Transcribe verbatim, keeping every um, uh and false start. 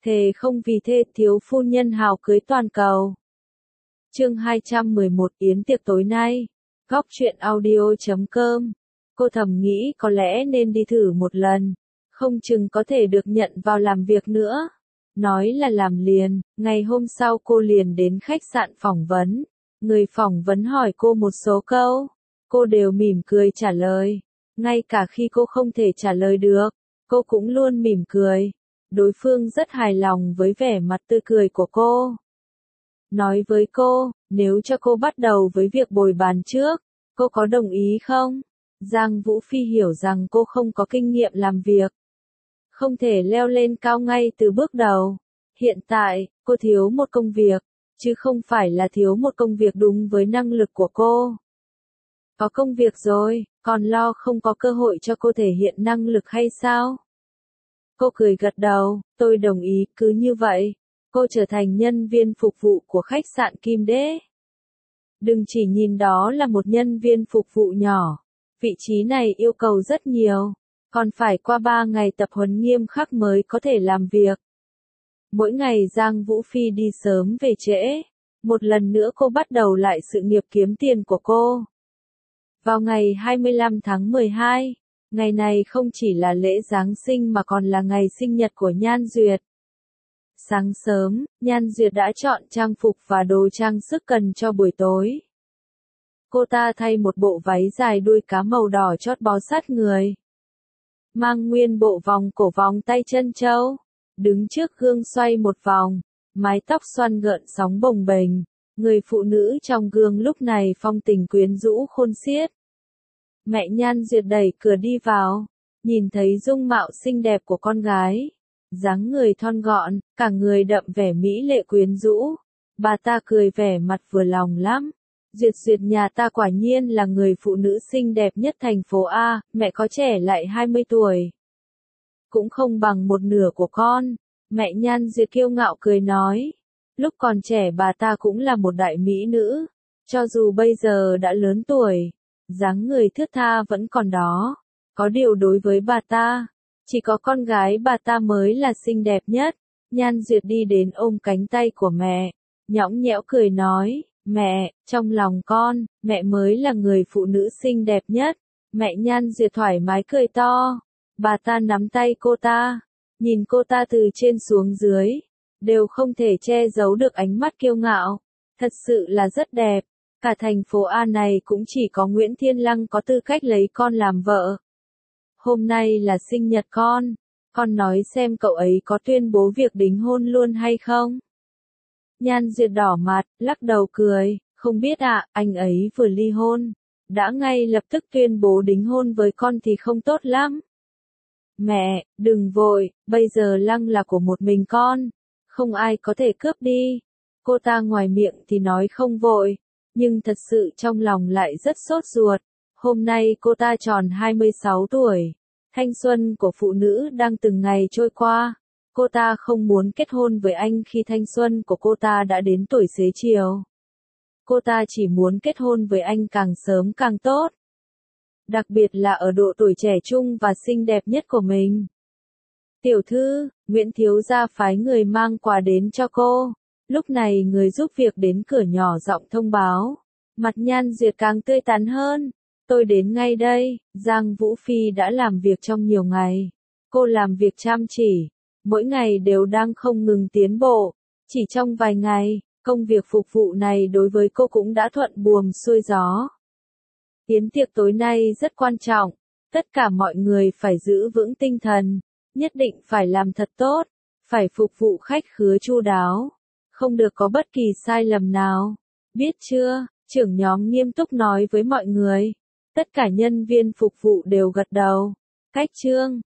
Thề không vì thê thiếu phu nhân hào cưới toàn cầu. Chương hai trăm mười một Yến tiệc tối nay. Góc truyện audio chấm com. Cô thầm nghĩ có lẽ nên đi thử một lần, không chừng có thể được nhận vào làm việc nữa. Nói là làm liền, ngày hôm sau cô liền đến khách sạn phỏng vấn. Người phỏng vấn hỏi cô một số câu, cô đều mỉm cười trả lời. Ngay cả khi cô không thể trả lời được, cô cũng luôn mỉm cười. Đối phương rất hài lòng với vẻ mặt tươi cười của cô. Nói với cô, nếu cho cô bắt đầu với việc bồi bàn trước, cô có đồng ý không? Giang Vũ Phi hiểu rằng cô không có kinh nghiệm làm việc, không thể leo lên cao ngay từ bước đầu. Hiện tại, cô thiếu một công việc, chứ không phải là thiếu một công việc đúng với năng lực của cô. Có công việc rồi, còn lo không có cơ hội cho cô thể hiện năng lực hay sao? Cô cười gật đầu, tôi đồng ý, cứ như vậy, cô trở thành nhân viên phục vụ của khách sạn Kim Đế. Đừng chỉ nhìn đó là một nhân viên phục vụ nhỏ, vị trí này yêu cầu rất nhiều, còn phải qua ba ngày tập huấn nghiêm khắc mới có thể làm việc. Mỗi ngày Giang Vũ Phi đi sớm về trễ, một lần nữa cô bắt đầu lại sự nghiệp kiếm tiền của cô. Vào ngày hai mươi lăm tháng mười hai, ngày này không chỉ là lễ Giáng sinh mà còn là ngày sinh nhật của Nhan Duyệt. Sáng sớm, Nhan Duyệt đã chọn trang phục và đồ trang sức cần cho buổi tối. Cô ta thay một bộ váy dài đuôi cá màu đỏ chót bó sát người, mang nguyên bộ vòng cổ vòng tay chân châu, đứng trước gương xoay một vòng, mái tóc xoăn gợn sóng bồng bềnh. Người phụ nữ trong gương lúc này phong tình quyến rũ khôn xiết. Mẹ Nhan Duyệt đẩy cửa đi vào, nhìn thấy dung mạo xinh đẹp của con gái, dáng người thon gọn, cả người đậm vẻ mỹ lệ quyến rũ. Bà ta cười vẻ mặt vừa lòng lắm. Duyệt Duyệt nhà ta quả nhiên là người phụ nữ xinh đẹp nhất thành phố A, mẹ có trẻ lại hai mươi tuổi. Cũng không bằng một nửa của con, mẹ Nhan Duyệt kiêu ngạo cười nói. Lúc còn trẻ bà ta cũng là một đại mỹ nữ, cho dù bây giờ đã lớn tuổi, dáng người thướt tha vẫn còn đó. Có điều đối với bà ta, chỉ có con gái bà ta mới là xinh đẹp nhất. Nhan Duyệt đi đến ôm cánh tay của mẹ, nhõng nhẽo cười nói, mẹ, trong lòng con, mẹ mới là người phụ nữ xinh đẹp nhất. Mẹ Nhan Duyệt thoải mái cười to, bà ta nắm tay cô ta, nhìn cô ta từ trên xuống dưới, đều không thể che giấu được ánh mắt kiêu ngạo. Thật sự là rất đẹp, cả thành phố A này cũng chỉ có Nguyễn Thiên Lăng có tư cách lấy con làm vợ. Hôm nay là sinh nhật con, con nói xem cậu ấy có tuyên bố việc đính hôn luôn hay không? Nhan Duyệt đỏ mặt, lắc đầu cười, không biết ạ, anh ấy vừa ly hôn, đã ngay lập tức tuyên bố đính hôn với con thì không tốt lắm. Mẹ, đừng vội, bây giờ Lăng là của một mình con, không ai có thể cướp đi. Cô ta ngoài miệng thì nói không vội, nhưng thật sự trong lòng lại rất sốt ruột. Hôm nay cô ta tròn hai mươi sáu tuổi, thanh xuân của phụ nữ đang từng ngày trôi qua. Cô ta không muốn kết hôn với anh khi thanh xuân của cô ta đã đến tuổi xế chiều. Cô ta chỉ muốn kết hôn với anh càng sớm càng tốt. Đặc biệt là ở độ tuổi trẻ trung và xinh đẹp nhất của mình. Tiểu thư, Nguyễn thiếu gia phái người mang quà đến cho cô. Lúc này người giúp việc đến cửa nhỏ giọng thông báo. Mặt Nhan Duyệt càng tươi tắn hơn. Tôi đến ngay đây. Giang Vũ Phi đã làm việc trong nhiều ngày. Cô làm việc chăm chỉ, mỗi ngày đều đang không ngừng tiến bộ. Chỉ trong vài ngày, công việc phục vụ này đối với cô cũng đã thuận buồm xuôi gió. Yến tiệc tối nay rất quan trọng, tất cả mọi người phải giữ vững tinh thần, nhất định phải làm thật tốt, phải phục vụ khách khứa chu đáo, không được có bất kỳ sai lầm nào. Biết chưa? Trưởng nhóm nghiêm túc nói với mọi người. Tất cả nhân viên phục vụ đều gật đầu. Cách chương